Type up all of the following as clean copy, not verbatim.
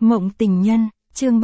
Mộng tình nhân, chương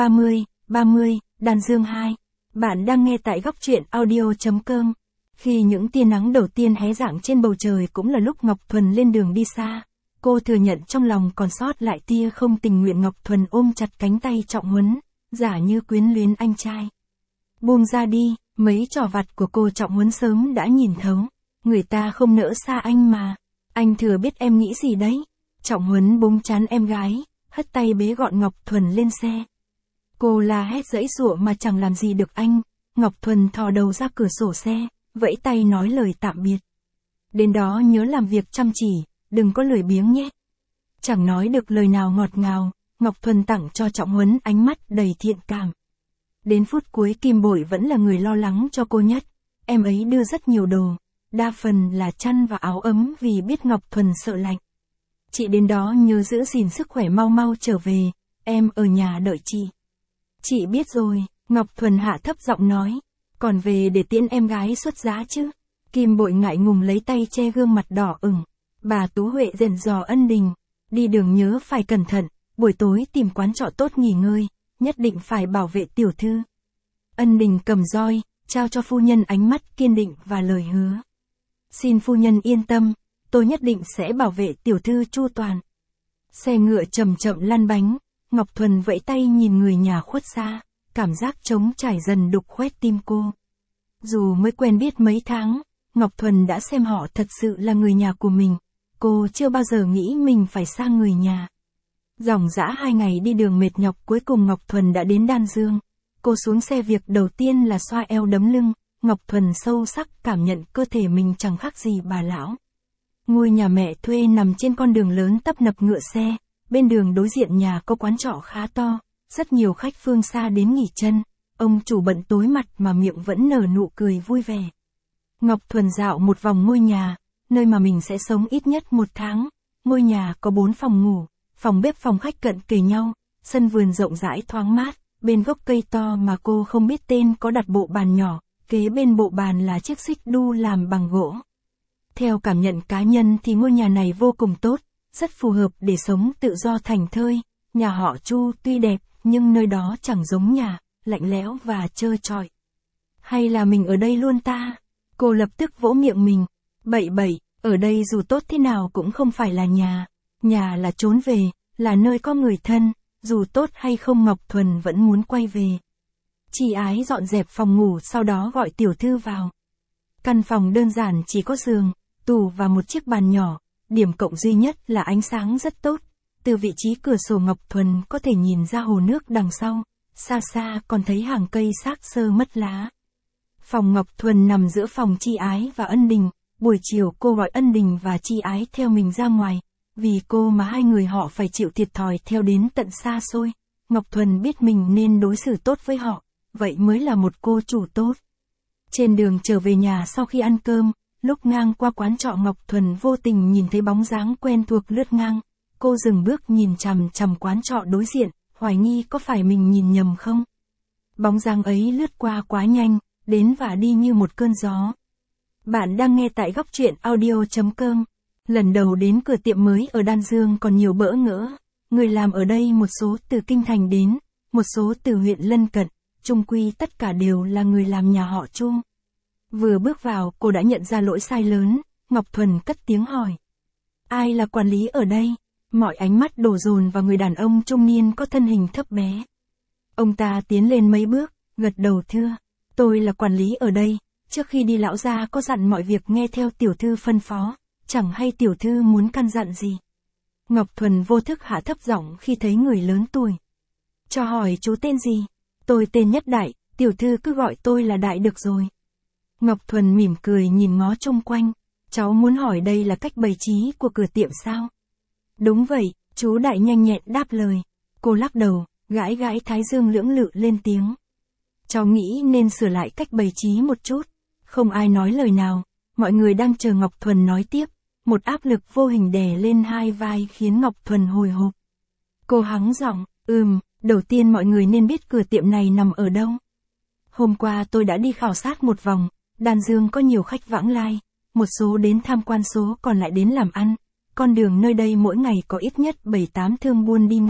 30, Đan Dương 2. Bạn đang nghe tại góc truyện audio.com. Khi những tia nắng đầu tiên hé rạng trên bầu trời cũng là lúc Ngọc Thuần lên đường đi xa. Cô thừa nhận trong lòng còn sót lại tia không tình nguyện. Ngọc Thuần ôm chặt cánh tay Trọng Huấn, giả như quyến luyến anh trai. Buông ra đi, mấy trò vặt của cô Trọng Huấn sớm đã nhìn thấu. Người ta không nỡ xa anh mà. Anh thừa biết em nghĩ gì đấy. Trọng Huấn búng trán em gái, hất tay bế gọn Ngọc Thuần lên xe. Cô la hét giãy giụa mà chẳng làm gì được anh. Ngọc Thuần thò đầu ra cửa sổ xe, vẫy tay nói lời tạm biệt. Đến đó nhớ làm việc chăm chỉ, đừng có lười biếng nhé. Chẳng nói được lời nào ngọt ngào, Ngọc Thuần tặng cho Trọng Huấn ánh mắt đầy thiện cảm. Đến phút cuối Kim Bội vẫn là người lo lắng cho cô nhất. Em ấy đưa rất nhiều đồ, đa phần là chăn và áo ấm vì biết Ngọc Thuần sợ lạnh. Chị đến đó nhớ giữ gìn sức khỏe, mau mau trở về, em ở nhà đợi chị. Chị biết rồi, Ngọc Thuần hạ thấp giọng nói, còn về để tiễn em gái xuất giá chứ. Kim Bội ngại ngùng lấy tay che gương mặt đỏ ửng. Bà Tú Huệ dặn dò Ân Đình, đi đường nhớ phải cẩn thận, buổi tối tìm quán trọ tốt nghỉ ngơi, nhất định phải bảo vệ tiểu thư. Ân Đình cầm roi, trao cho phu nhân ánh mắt kiên định và lời hứa. Xin phu nhân yên tâm, tôi nhất định sẽ bảo vệ tiểu thư chu toàn. Xe ngựa chậm chậm lăn bánh, Ngọc Thuần vẫy tay nhìn người nhà khuất xa, cảm giác trống trải dần đục khoét tim cô. Dù mới quen biết mấy tháng, Ngọc Thuần đã xem họ thật sự là người nhà của mình, cô chưa bao giờ nghĩ mình phải xa người nhà. Dòng dã 2 ngày đi đường mệt nhọc, cuối cùng Ngọc Thuần đã đến Đan Dương. Cô xuống xe, việc đầu tiên là xoa eo đấm lưng. Ngọc Thuần sâu sắc cảm nhận cơ thể mình chẳng khác gì bà lão. Ngôi nhà mẹ thuê nằm trên con đường lớn tấp nập ngựa xe, bên đường đối diện nhà có quán trọ khá to, rất nhiều khách phương xa đến nghỉ chân. Ông chủ bận tối mặt mà miệng vẫn nở nụ cười vui vẻ. Ngọc Thuần dạo một vòng ngôi nhà, nơi mà mình sẽ sống ít nhất 1 tháng. Ngôi nhà có 4 phòng ngủ, phòng bếp phòng khách cận kề nhau, sân vườn rộng rãi thoáng mát, bên gốc cây to mà cô không biết tên có đặt bộ bàn nhỏ, kế bên bộ bàn là chiếc xích đu làm bằng gỗ. Theo cảm nhận cá nhân thì ngôi nhà này vô cùng tốt, rất phù hợp để sống tự do thảnh thơi. Nhà họ Chu tuy đẹp, nhưng nơi đó chẳng giống nhà, lạnh lẽo và trơ trọi. Hay là mình ở đây luôn ta? Cô lập tức vỗ miệng mình. Bậy bậy, ở đây dù tốt thế nào cũng không phải là nhà. Nhà là trốn về, là nơi có người thân, dù tốt hay không Ngọc Thuần vẫn muốn quay về. Chị Ái dọn dẹp phòng ngủ, sau đó gọi tiểu thư vào. Căn phòng đơn giản chỉ có giường, tủ và một chiếc bàn nhỏ, điểm cộng duy nhất là ánh sáng rất tốt. Từ vị trí cửa sổ Ngọc Thuần có thể nhìn ra hồ nước đằng sau, xa xa còn thấy hàng cây xác xơ mất lá. Phòng Ngọc Thuần nằm giữa phòng Chi Ái và Ân Đình. Buổi chiều cô gọi Ân Đình và Chi Ái theo mình ra ngoài, vì cô mà hai người họ phải chịu thiệt thòi theo đến tận xa xôi. Ngọc Thuần biết mình nên đối xử tốt với họ, vậy mới là một cô chủ tốt. Trên đường trở về nhà sau khi ăn cơm, lúc ngang qua quán trọ Ngọc Thuần vô tình nhìn thấy bóng dáng quen thuộc lướt ngang. Cô dừng bước nhìn chằm chằm quán trọ đối diện, hoài nghi có phải mình nhìn nhầm không. Bóng dáng ấy lướt qua quá nhanh, đến và đi như một cơn gió. Bạn đang nghe tại góc truyện audio.com. Lần đầu đến cửa tiệm mới ở Đan Dương còn nhiều bỡ ngỡ. Người làm ở đây một số từ kinh thành đến, một số từ huyện lân cận, chung quy tất cả đều là người làm nhà họ Chu. Vừa bước vào, cô đã nhận ra lỗi sai lớn. Ngọc Thuần cất tiếng hỏi. Ai là quản lý ở đây? Mọi ánh mắt đổ dồn vào người đàn ông trung niên có thân hình thấp bé. Ông ta tiến lên mấy bước, gật đầu thưa. Tôi là quản lý ở đây, trước khi đi lão gia có dặn mọi việc nghe theo tiểu thư phân phó, chẳng hay tiểu thư muốn căn dặn gì. Ngọc Thuần vô thức hạ thấp giọng khi thấy người lớn tuổi. Cho hỏi chú tên gì? Tôi tên Nhất Đại, tiểu thư cứ gọi tôi là Đại được rồi. Ngọc Thuần mỉm cười nhìn ngó chung quanh. Cháu muốn hỏi đây là cách bày trí của cửa tiệm sao? Đúng vậy, chú Đại nhanh nhẹn đáp lời. Cô lắc đầu, gãi gãi thái dương lưỡng lự lên tiếng. Cháu nghĩ nên sửa lại cách bày trí một chút. Không ai nói lời nào, mọi người đang chờ Ngọc Thuần nói tiếp. Một áp lực vô hình đè lên hai vai khiến Ngọc Thuần hồi hộp. Cô hắng giọng, đầu tiên mọi người nên biết cửa tiệm này nằm ở đâu. Hôm qua tôi đã đi khảo sát một vòng, Đan Dương có nhiều khách vãng lai, một số đến tham quan, số còn lại đến làm ăn. Con đường nơi đây mỗi ngày có ít nhất 7-8 thương buôn đi ngang.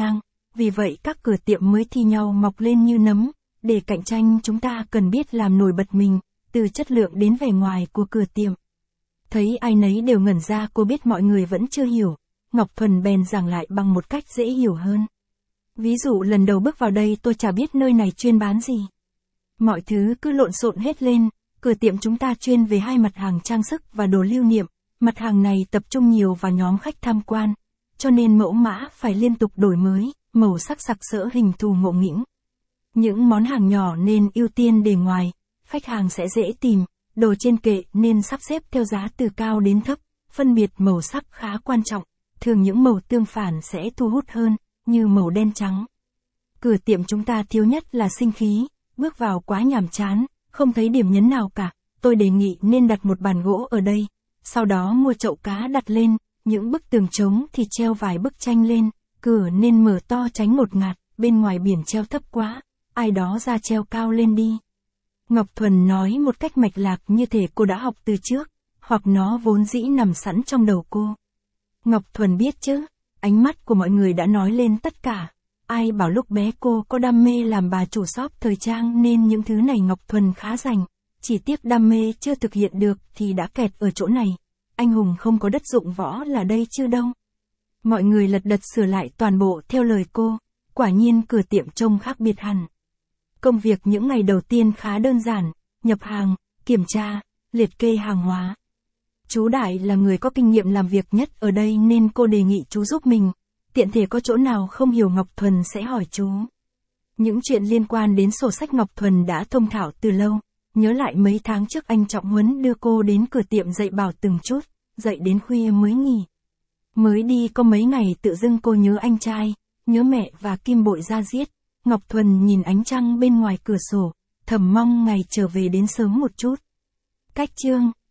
vì vậy các cửa tiệm mới thi nhau mọc lên như nấm. Để cạnh tranh chúng ta cần biết làm nổi bật mình, từ chất lượng đến vẻ ngoài của cửa tiệm. Thấy ai nấy đều ngẩn ra, cô biết mọi người vẫn chưa hiểu. Ngọc Thuần bèn giảng lại bằng một cách dễ hiểu hơn. Ví dụ lần đầu bước vào đây tôi chả biết nơi này chuyên bán gì. Mọi thứ cứ lộn xộn hết lên, cửa tiệm chúng ta chuyên về hai mặt hàng trang sức và đồ lưu niệm. Mặt hàng này tập trung nhiều vào nhóm khách tham quan, cho nên mẫu mã phải liên tục đổi mới, màu sắc sặc sỡ hình thù ngộ nghĩnh. Những món hàng nhỏ nên ưu tiên để ngoài, khách hàng sẽ dễ tìm, đồ trên kệ nên sắp xếp theo giá từ cao đến thấp, phân biệt màu sắc khá quan trọng, thường những màu tương phản sẽ thu hút hơn, như màu đen trắng. Cửa tiệm chúng ta thiếu nhất là sinh khí, bước vào quá nhàm chán, không thấy điểm nhấn nào cả, tôi đề nghị nên đặt một bàn gỗ ở đây, sau đó mua chậu cá đặt lên, những bức tường trống thì treo vài bức tranh lên, cửa nên mở to tránh ngột ngạt, bên ngoài biển treo thấp quá, ai đó ra treo cao lên đi. Ngọc Thuần nói một cách mạch lạc như thể cô đã học từ trước, hoặc nó vốn dĩ nằm sẵn trong đầu cô. Ngọc Thuần biết chứ, ánh mắt của mọi người đã nói lên tất cả. Ai bảo lúc bé cô có đam mê làm bà chủ shop thời trang nên những thứ này Ngọc Thuần khá rành. Chỉ tiếc đam mê chưa thực hiện được thì đã kẹt ở chỗ này. Anh hùng không có đất dụng võ là đây chứ đâu. Mọi người lật đật sửa lại toàn bộ theo lời cô. Quả nhiên cửa tiệm trông khác biệt hẳn. Công việc những ngày đầu tiên khá đơn giản, nhập hàng, kiểm tra, liệt kê hàng hóa. Chú Đại là người có kinh nghiệm làm việc nhất ở đây nên cô đề nghị chú giúp mình. Tiện thể có chỗ nào không hiểu Ngọc Thuần sẽ hỏi chú. Những chuyện liên quan đến sổ sách Ngọc Thuần đã thông thạo từ lâu. Nhớ lại mấy tháng trước anh Trọng Huấn đưa cô đến cửa tiệm dạy bảo từng chút, dạy đến khuya mới nghỉ. Mới đi có mấy ngày tự dưng cô nhớ anh trai, nhớ mẹ và Kim Bội ra giết. Ngọc Thuần nhìn ánh trăng bên ngoài cửa sổ, thầm mong ngày trở về đến sớm một chút. Cách chương